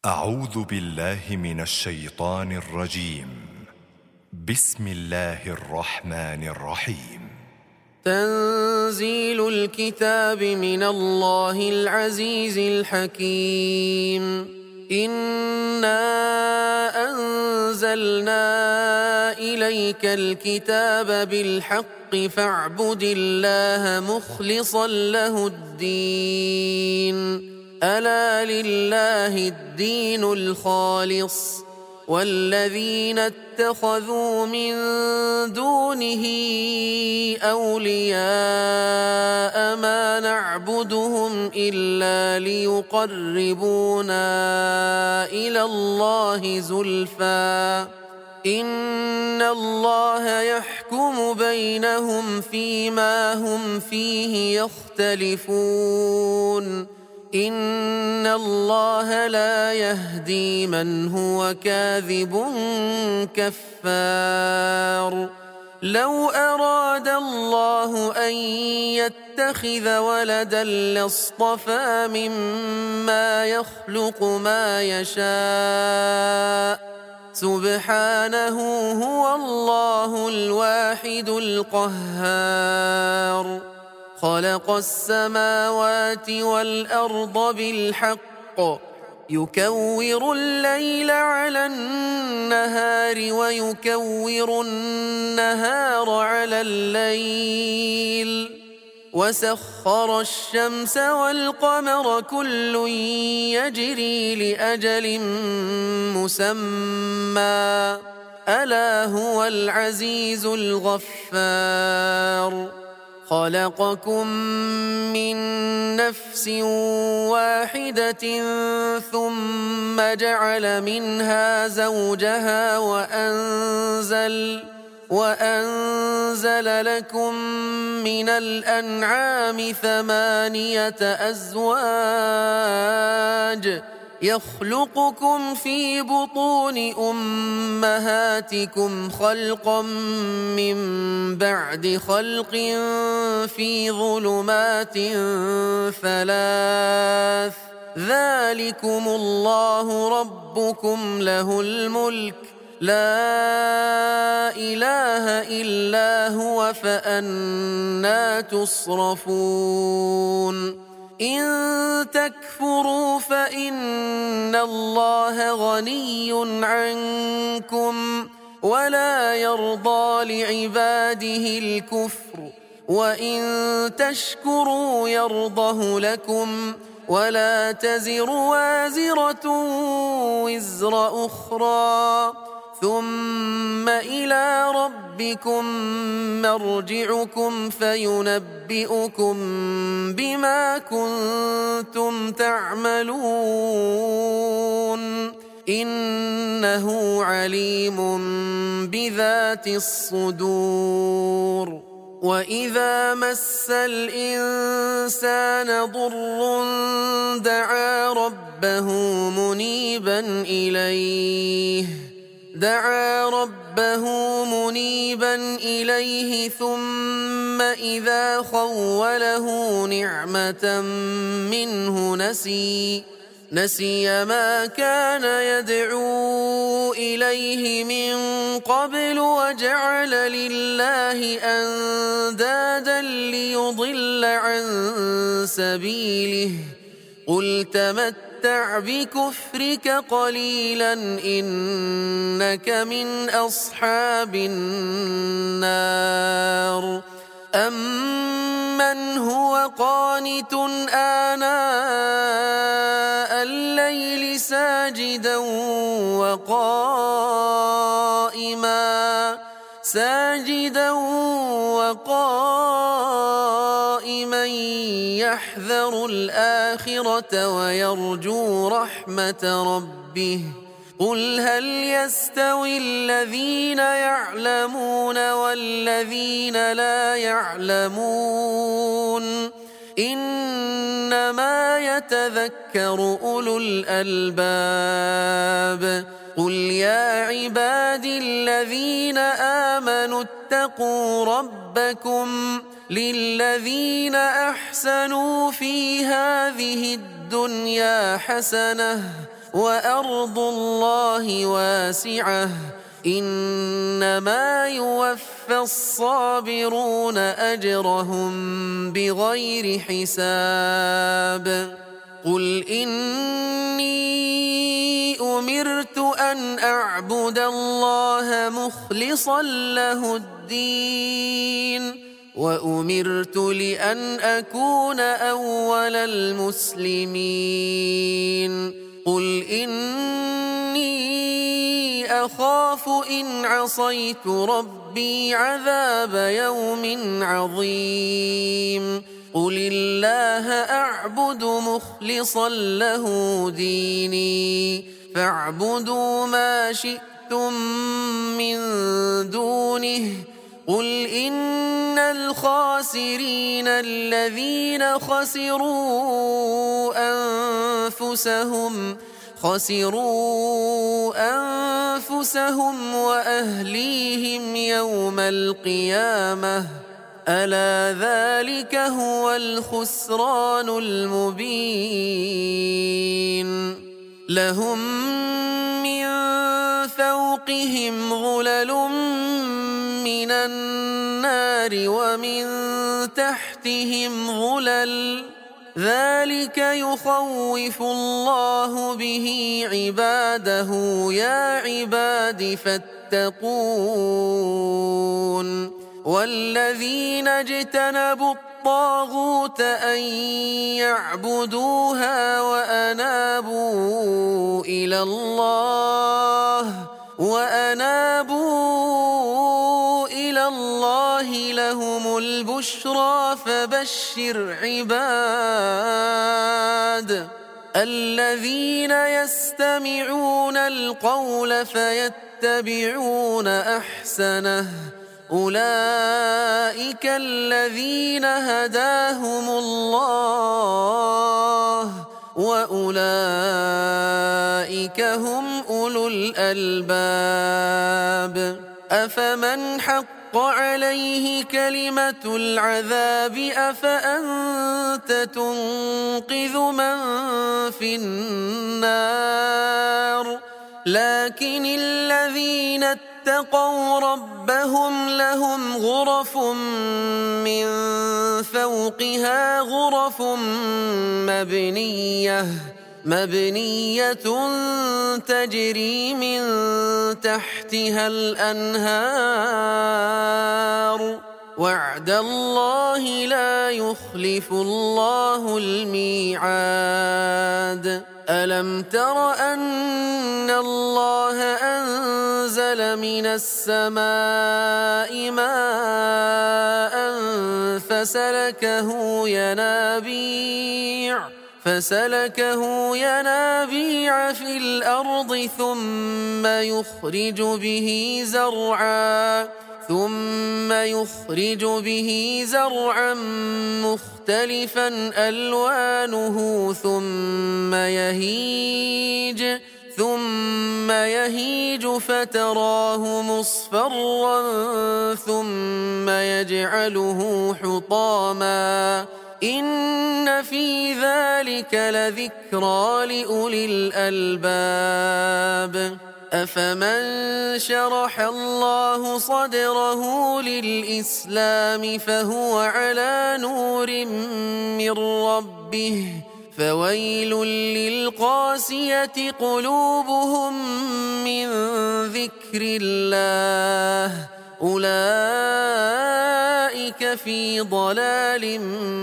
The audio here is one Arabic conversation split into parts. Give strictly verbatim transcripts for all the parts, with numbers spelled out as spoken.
أعوذ بالله من الشيطان الرجيم. بسم الله الرحمن الرحيم. تنزيل الكتاب من الله العزيز الحكيم. إنا أنزلنا إليك الكتاب بالحق فاعبد الله مخلصا له الدين. ألا لله الدين الخالص والذين اتخذوا من دونه أولياء ما نعبدهم إلا ليقربونا إلى الله زلفى إن الله يحكم بينهم فيما هم فيه يختلفون إن الله لا يهدي من هو كاذب كفار. لو أراد الله أن يتخذ ولدا لاصطفى مما يخلق ما يشاء سبحانه هو الله الواحد القهار. خلق السماوات والأرض بالحق يكور الليل على النهار ويكور النهار على الليل وسخر الشمس والقمر كل يجري لأجل مسمى ألا هو العزيز الغفار. خلقكم من نفس واحدة ثم جعل منها زوجها وأنزل وأنزل لكم من الأنعام ثمانية أزواج يخلقكم في بطون أمهاتكم خلقا من بعد خلق في ظلمات ثلاث ذلكم الله ربكم له الملك لا إله إلا هو فأنى تصرفون. إن تكفروا فإن الله غني عنكم ولا يرضى لعباده الكفر وإن تشكروا يرضه لكم ولا تزر وازرة وزر أخرى ثم إلى ربكم مرجعكم فينبئكم بما كنتم تعملون إنه عليم بذات الصدور. وإذا مس الإنسان ضر دعا ربه منيبا إليه دعا ربه منيبا إليه ثم إذا خوله نعمة منه نسي نسي ما كان يدعو إليه من قبل وجعل لله أندادا ليضل عن سبيله قل تمتع بكفرك قليلا إنك من أصحاب النار. أمن هو قانت آناء الليل ساجدا وقائما ساجدا وقائما يحذر الآخرة ويرجو رحمة ربه قل هل يستوي الذين يعلمون والذين لا يعلمون إنما يتذكر أولو الألباب. قل يا عبادي الذين آمنوا اتقوا ربكم للذين أحسنوا في هذه الدنيا الدنيا حسنة وأرض الله واسعة إنما يوفى الصابرون أجرهم بغير حساب قل إني أمرت أن أعبد الله مخلصا له الدين وأمرت لأن أكون أول المسلمين قل إني أخاف إن عصيت ربي عذاب يوم عظيم قل الله أعبد مخلصا له ديني فاعبدوا ما شئتم من دونه قل إن الخاسرين الذين خسروا أنفسهم خسروا أنفسهم وأهليهم يوم القيامة ألا ذلك هو الخسران المبين لهم من فوقهم ظلل من النار ومن تحتهم ظلل ذلك يخوف الله به عباده يا عباد فاتقون والذين اجتنبوا الطاغوت أن يعبدوها وأنابوا إلى الله وأنابوا إلى الله لهم البشرى فبشر عباد الذين يستمعون القول فيتبعون أحسنه أولئك الذين هداهم الله وأولئك هم أولو الألباب أفمن حق عليه كلمة العذاب أفأنت تنقذ من في النار لكن الذين اتقوا ربهم لهم غرف من فوقها غرف مبنية مبنية تجري من تحتها الأنهار وعد الله لا يخلف الله الميعاد ألم تر أن الله أنزل من السماء ماء فسلكه ينابيع فسلكه ينابيع في الأرض ثم يخرج به زرعا ثم يخرج به زرعا مختلفا ألوانه ثم يهيج ثم يهيج فتراه مصفرا ثم يجعله حطاما إن في ذلك لذكرى لأولي الألباب أفمن شرح الله صدره للإسلام فهو على نور من ربه فويل للقاسية قلوبهم من ذكر الله أولئك في ضلال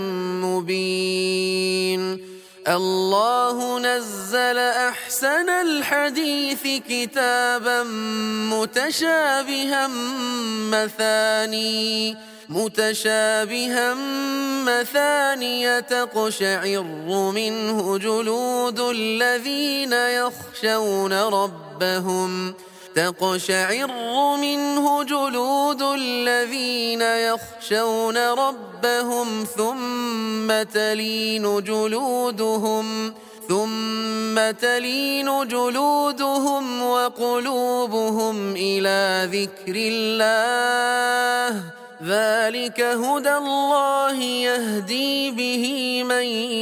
مبين الله نزل أحسن الحديث كتابا متشابها مثاني متشابها مثانية تقشعر منه جلود الذين يخشون ربهم تقشعر منه جلود الذين يخشون ربهم ثم تلين جلودهم ثم تلين جلودهم وقلوبهم إلى ذكر الله ذلك هدى الله يهدي به من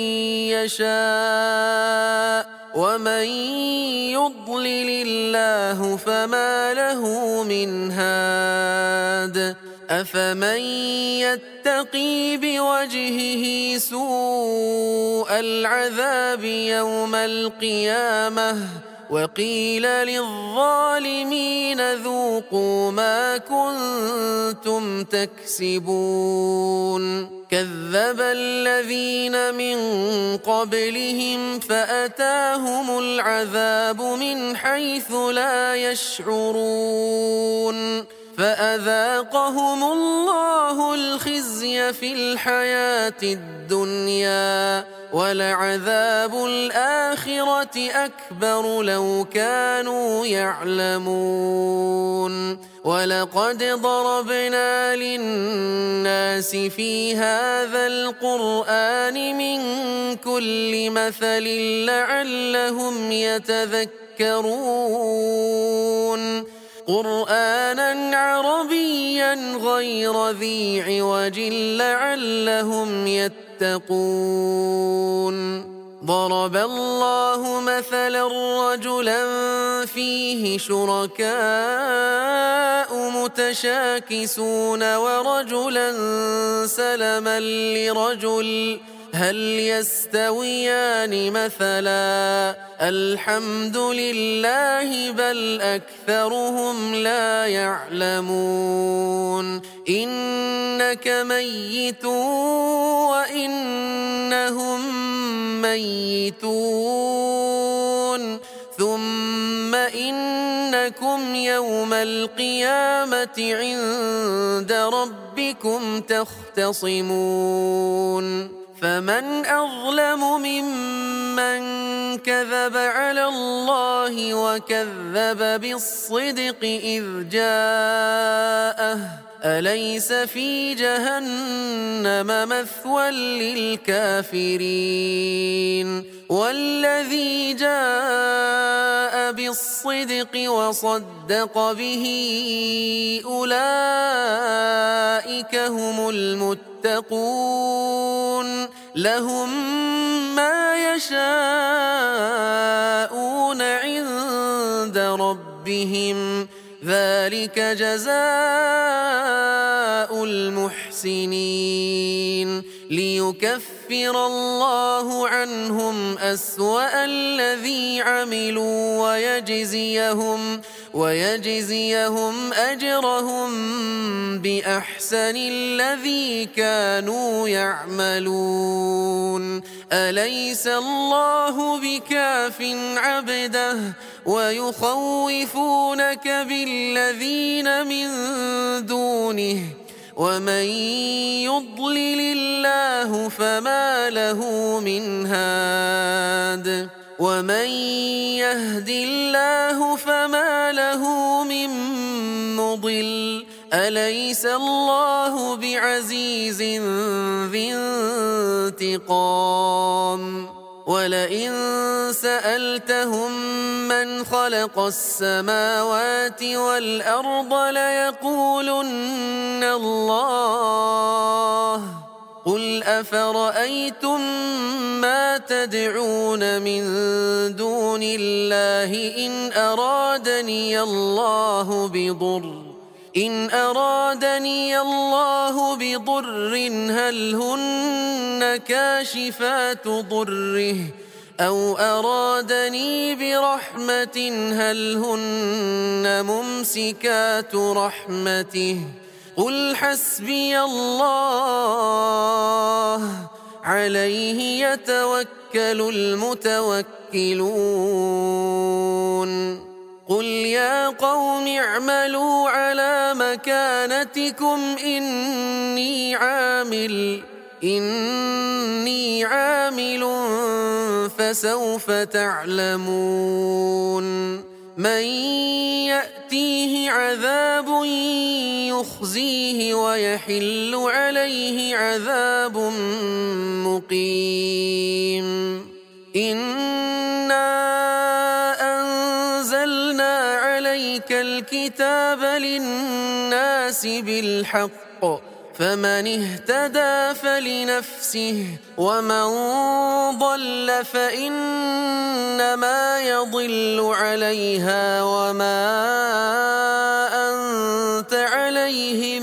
يشاء ومن يضلل الله فما له من هاد أفمن يتقي بوجهه سوء العذاب يوم القيامة وقيل للظالمين ذوقوا ما كنتم تكسبون كذب الذين من قبلهم فأتاهم العذاب من حيث لا يشعرون فأذاقهم الله الخزي في الحياة الدنيا ولعذاب الآخرة أكبر لو كانوا يعلمون ولقد ضربنا للناس في هذا القرآن من كل مثل لعلهم يتذكرون قرآنا عربيا غير ذي عوج لعلهم يتقون ضرب الله مثلا رجلا فيه شركاء متشاكسون ورجلا سلما لرجل هل يستويان مثلا الحمد لله بل أكثرهم لا يعلمون إنك ميت وإنهم ميتون ثم إنكم يوم القيامة عند ربكم تختصمون فمن أظلم ممن كذب على الله وكذب بالصدق إذ جاءه أليس في جهنم مثوى للكافرين والذي جاء بالصدق وصدق به أولئك هم المتقون لهم ما يشاءون عند ربهم ذلك جزاء المحسنين ليكفر الله عنهم أسوأ الذي عملوا ويجزيهم ويجزيهم أجرهم بأحسن الذي كانوا يعملون أليس الله بكاف عبده ويخوفونك بالذين من دونه ومن يضلل الله فما له من هاد ومن يهد الله فما له من مضل أليس الله بعزيز ذي انتقام ولئن سألتهم من خلق السماوات والأرض ليقولن الله قل أفرأيتم ما تدعون من دون الله إن أرادني الله بضر إن أرادني الله بضر هل هن كاشفات ضره أو أرادني برحمة هل هن ممسكات رحمته قل حسبي الله عليه يتوكل المتوكلون قل يا قوم اعملوا على مكانتكم إني عامل إني عامل فسوف تعلمون من يأتيه عذاب يخزيه ويحل عليه عذاب مقيم إنا أنزلنا عليك الكتاب للناس بالحق فمن اهتدى فلنفسه ومن ضل فإنما يضل عليها وما أنت عليهم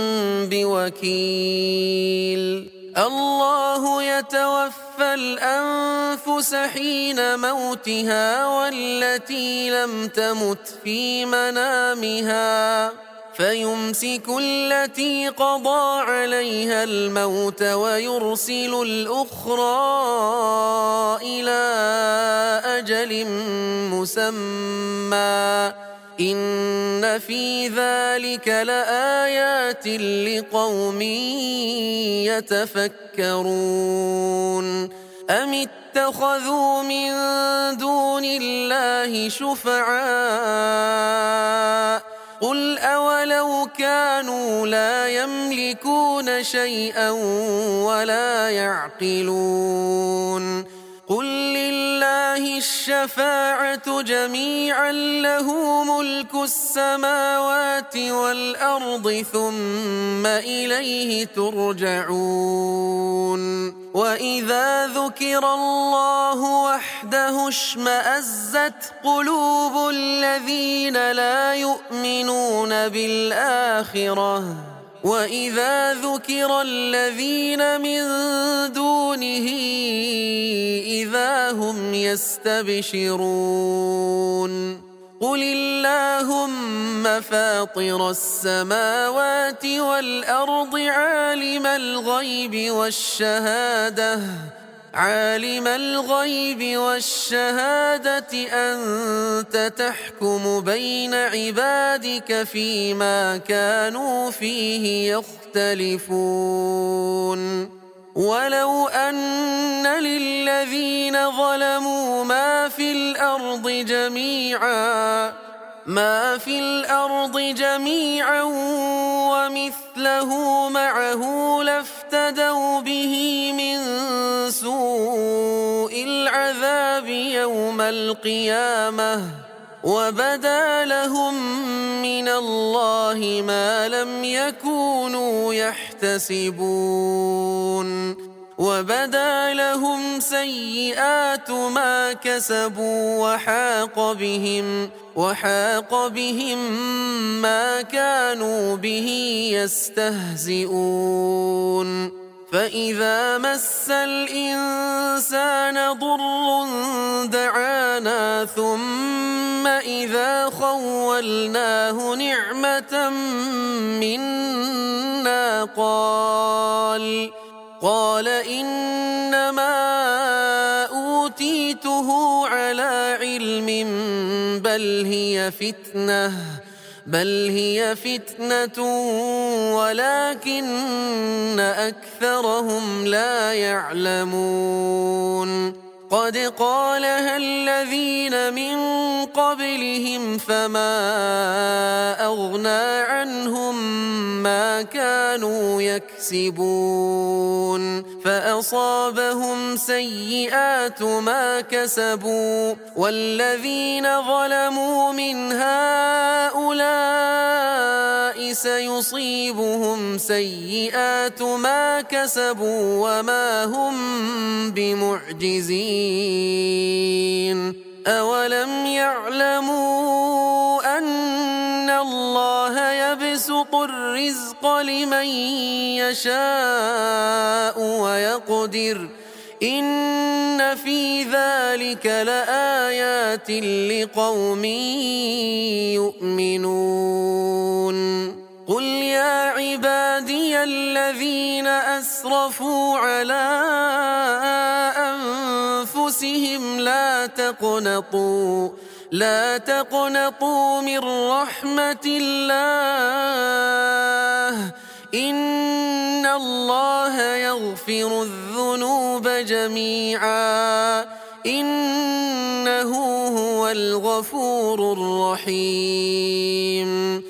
بوكيل. الله يتوفى الأنفس حين موتها والتي لم تمت في منامها فيمسك التي قضى عليها الموت ويرسل الأخرى إلى أجل مسمى إن في ذلك لآيات لقوم يتفكرون. أم اتخذوا من دون الله شفعاء قل أولو كانوا لا يملكون شيئا ولا يعقلون قل لله الشفاعة جميعا له ملك السماوات والأرض ثم إليه ترجعون. وإذا ذكر الله وحده اشمأزت قلوب الذين لا يؤمنون بالآخرة وإذا ذكر الذين من دونه إذا هم يستبشرون. قل اللهم فاطر السماوات والأرض عالم الغيب والشهادة عالم الغيب والشهادة أنت تحكم بين عبادك فيما كانوا فيه يختلفون. ولو أن للذين ظلموا ما في الأرض جميعا ما في الأرض جميعا ومثله معه لافتدوا به من سوء العذاب يوم القيامة وبدا لهم من الله ما لم يكونوا يحتسبون وبدا لهم سيئات ما كسبوا وحاق بهم وحاق بهم ما كانوا به يستهزئون. فإذا مس الإنسان ضر دعانا ثم إذا خولناه نعمة منا قال قال إنما أوتيته على علم بل هي فتنة بل هي فتنة ولكن أكثرهم لا يعلمون. قد قالها الذين من قبلهم فما أغنى عنهم ما كانوا يكسبون فأصابهم سيئات ما كسبوا والذين ظلموا من هؤلاء سيصيبهم سيئات ما كسبوا وما هم بمعجزين. أولم يعلموا أن الله يبسط الرزق لمن يشاء ويقدر إن في ذلك لآيات لقوم يؤمنون. قل يا عبادي الذين أسرفوا على أنفسهم لا تقنطوا لا تقنطوا من رحمة الله إن الله يغفر الذنوب جميعا إنه هو الغفور الرحيم.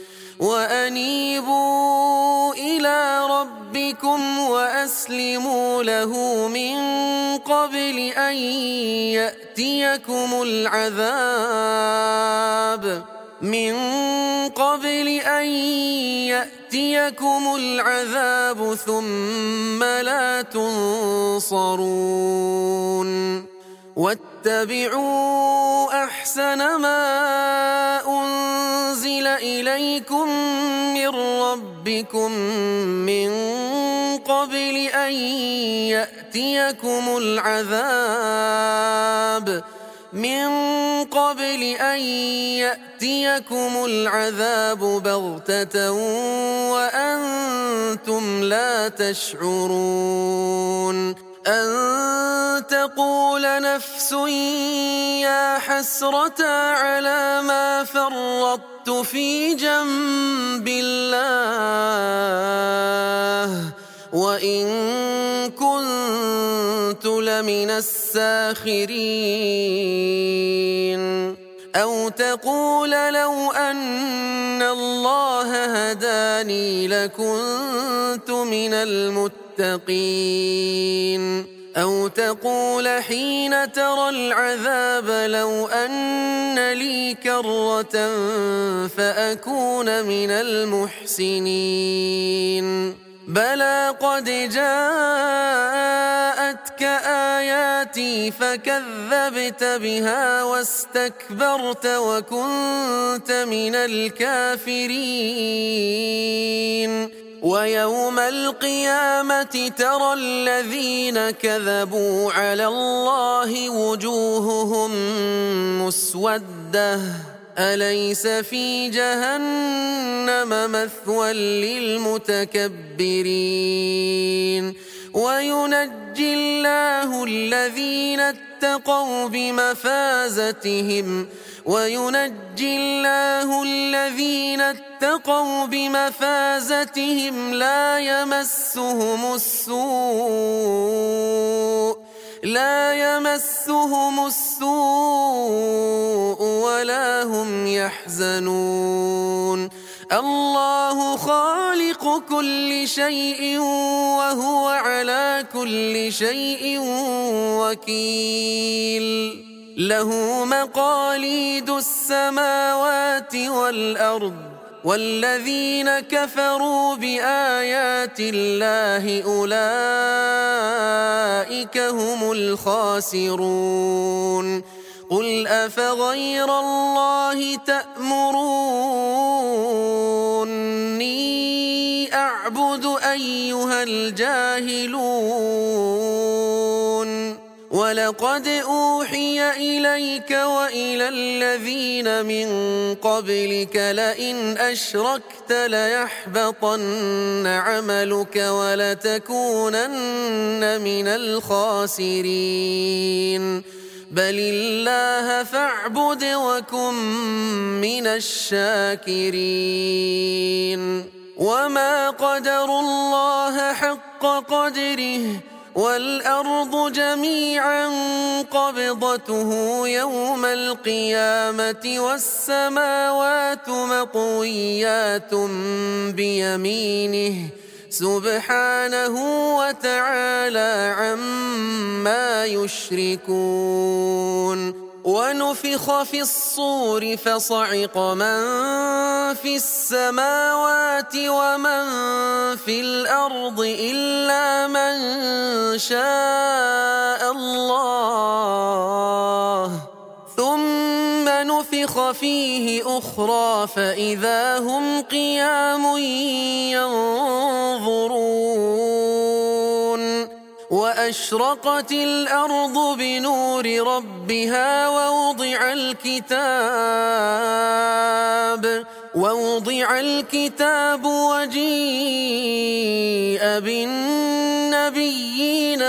وأنيبوا إلى ربكم وأسلموا له من قبل أن يأتيكم العذاب من قبل أن يأتيكم يأتيكم العذاب ثم لا تنصرون واتبعوا أحسن ما أنزل إليكم من ربكم من قبل أن يأتيكم العذاب من قبل أن يأتيكم العذاب بغتة وأنتم لا تشعرون أن تقول نفس يا حسرة على ما فرطت في جنب الله وإن كنت لمن الساخرين أو تقول لو أن الله هداني لكنت من المتقين أو تقول حين ترى العذاب لو أن لي كرة فأكون من المحسنين بلى قد جاءتك آياتي فكذبت بها واستكبرت وكنت من الكافرين ويوم القيامة ترى الذين كذبوا على الله وجوههم مسودة أليس في جهنم مثوى للمتكبرين وينجي الله الذين اتقوا بمفازتهم وينجي الله الذين اتقوا بمفازتهم لا يمسهم السوء لا يمسهم السوء ولا هم يحزنون الله خالق كل شيء وهو على كل شيء وكيل له مقاليد السماوات والأرض والذين كفروا بآيات الله أولئك هم الخاسرون قل أفغير الله تأمروني أعبد أيها الجاهلون ولقد أوحي إليك وإلى الذين من قبلك لئن أشركت ليحبطن عملك ولتكونن من الخاسرين بل الله فاعبد وكن من الشاكرين وما قدروا الله حق قدره والأرض جميعا قبضته يوم القيامة والسماوات مطويات بيمينه سبحانه وتعالى عما يشركون ونفخ في الصور فصعق من في السماوات ومن في الأرض إلا من شاء الله ثم نفخ فيه أخرى فإذا هم قيام ينظرون وأشرقت الأرض بنور ربها ووضع الكتاب ووضع الكتاب وجيء بالنبيين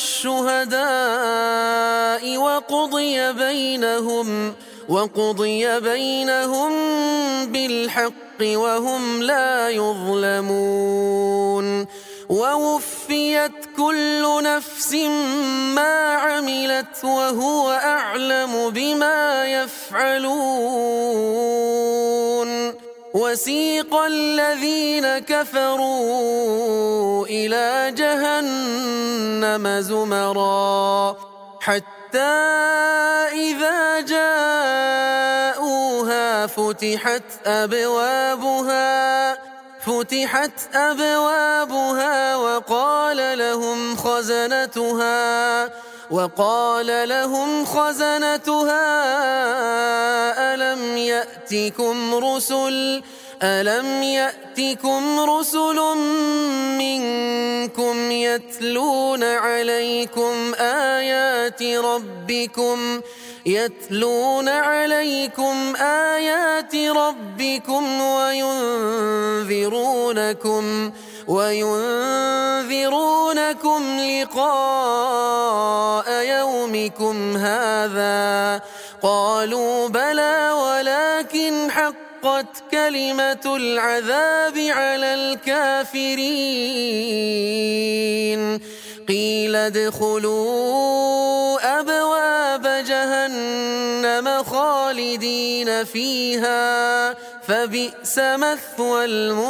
والشهداء وقضي بينهم وقضي بينهم بالحق وهم لا يظلمون ووفيت كل نفس ما عملت وهو أعلم بما يفعلون وسيق الذين كفروا إلى جهنم زمرا حتى إذا جاءوها فتحت أبوابها فتحت أبوابها وقال لهم خزنتها وقال لهم خزنتها ألم يأتكم رسل ألم يأتكم رسل منكم يتلون عليكم آيات ربكم يتلون عليكم آيات ربكم وينذرونكم وينذرونكم لقاء يومكم هذا قالوا بلى ولكن حقت كلمة العذاب على الكافرين قيل ادخلوا أبواب جهنم خالدين فيها فبئس مثوى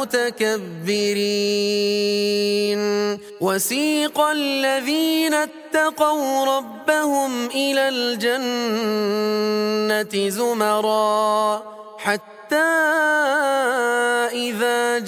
المتكبرين وسيق الذين اتقوا ربهم إلى الجنة زمرا حتى إذا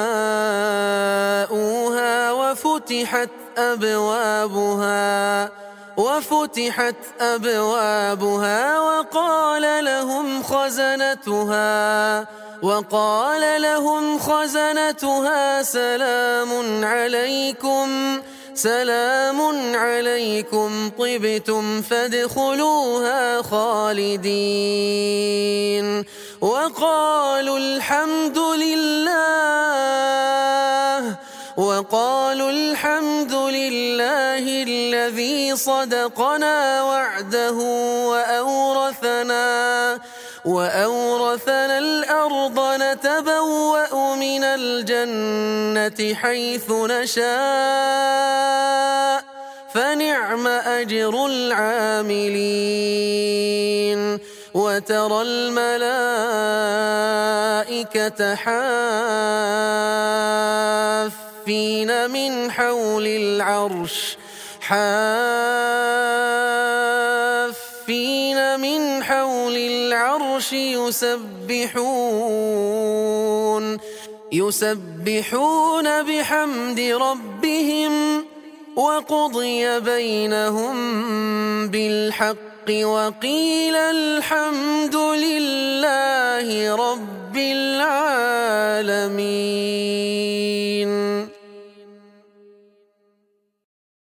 جاءوها وفتحت أبوابها وفتحت أبوابها وقال لهم خزنتها وقال لهم خزنتها سلام عليكم سلام عليكم طبتم فادخلوها خالدين وقالوا الحمد لله وقالوا الحمد لله الذي صدقنا وعده وأورثنا وأورثنا الأرض نتبوأ من الجنة حيث نشاء فنعم أجر العاملين وترى الملائكة حافين من حول العرش حافين من حول العرش يسبحون يسبحون بحمد ربهم وقضي بينهم بالحق وقيل الحمد لله رب العالمين.